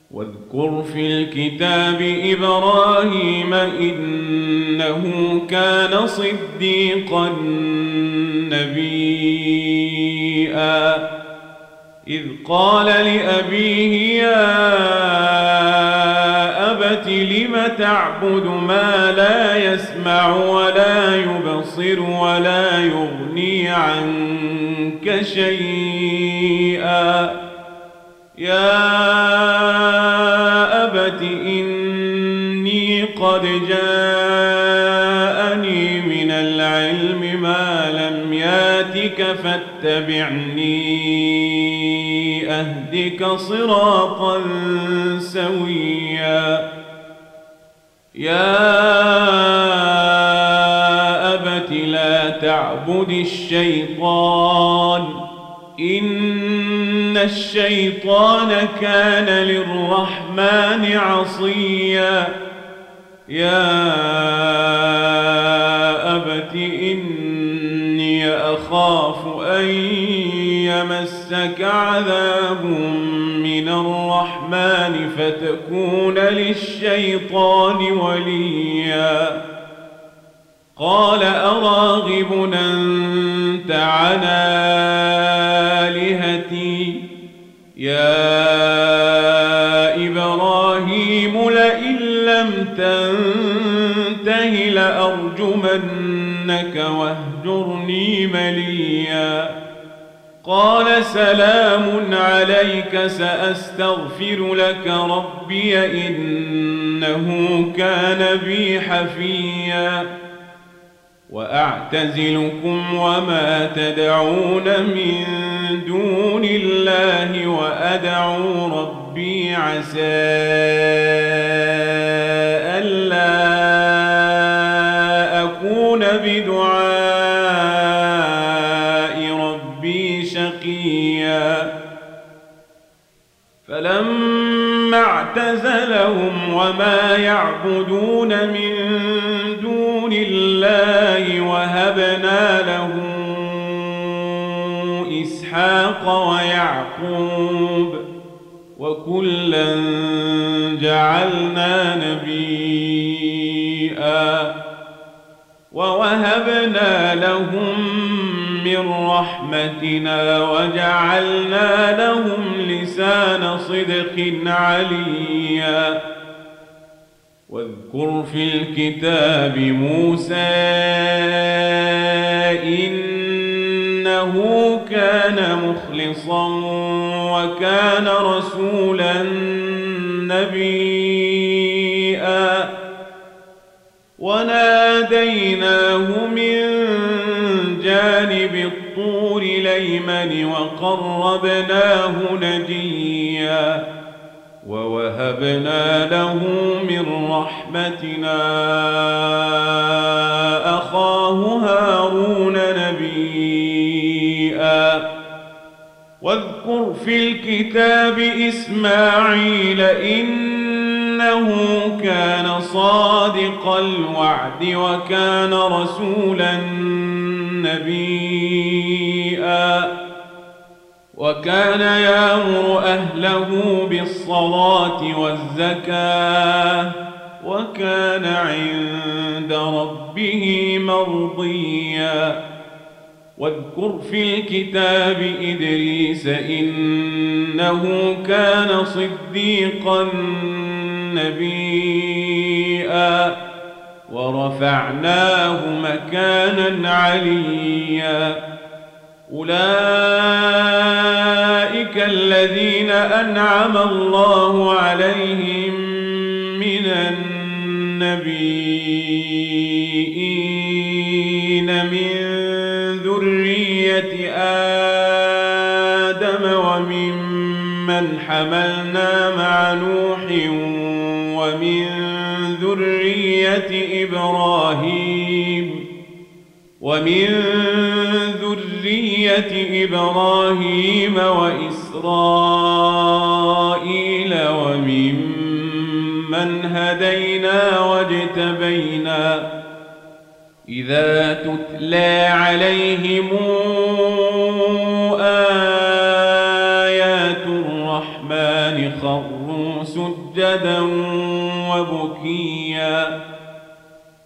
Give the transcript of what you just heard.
واذكر في الكتاب إبراهيم إنه كان صديقا نبيا إذ قال لأبيه يا أبت لم تعبد ما لا يسمع ولا يبصر ولا يغني عنك شيئا يا أبت إني قد جاءني من العلم ما لم ياتك فاتبعني أهدك صراطا سويا يا أبت لا تعبد الشيطان إن الشيطان كان للرحمن عصيا يا أبت إني أخاف أن يمسك عذاب من الرحمن فتكون للشيطان وليا قال أراغب أنت عن آلهتي يا إبراهيم لئن لم تنته لأرجمنك واهجرني مليا قال سلام عليك سأستغفر لك ربي إنه كان بي حفيا وأعتزلكم وما تدعون من دون الله وأدعو ربي عسى ألا أكون بدعاء ربي شقيا فلما اعتزلهم وما يعبدون من دون الله وهبنا له إسحاق ويعقوب وكلا جعلنا نبيا ووهبنا لهم من رحمتنا وجعلنا لهم لسان صدق عليا واذكر في الكتاب موسى إنه كان مخلصا وكان رسولا نبيا وناديناه من جانب الطور الأيمن وقربناه نجيا ووهبنا له من رحمتنا أخاه هارون نبيا واذكر في الكتاب إسماعيل إنه كان صادق الوعد وكان رسولا نبيا وكان يأمر أهله بالصلاة والزكاة وكان عند ربه مرضيا واذكر في الكتاب إدريس إنه كان صديقا نبيا ورفعناه مكانا عليا أولئك الذين أنعم الله عليهم من النبيين من ذرية آدم وممن حملنا مع نوح ومن ذرية إبراهيم وإسرائيل وممن هدينا واجتبينا إذا تتلى عليهم آيات الرحمن خروا سجدا وبكيا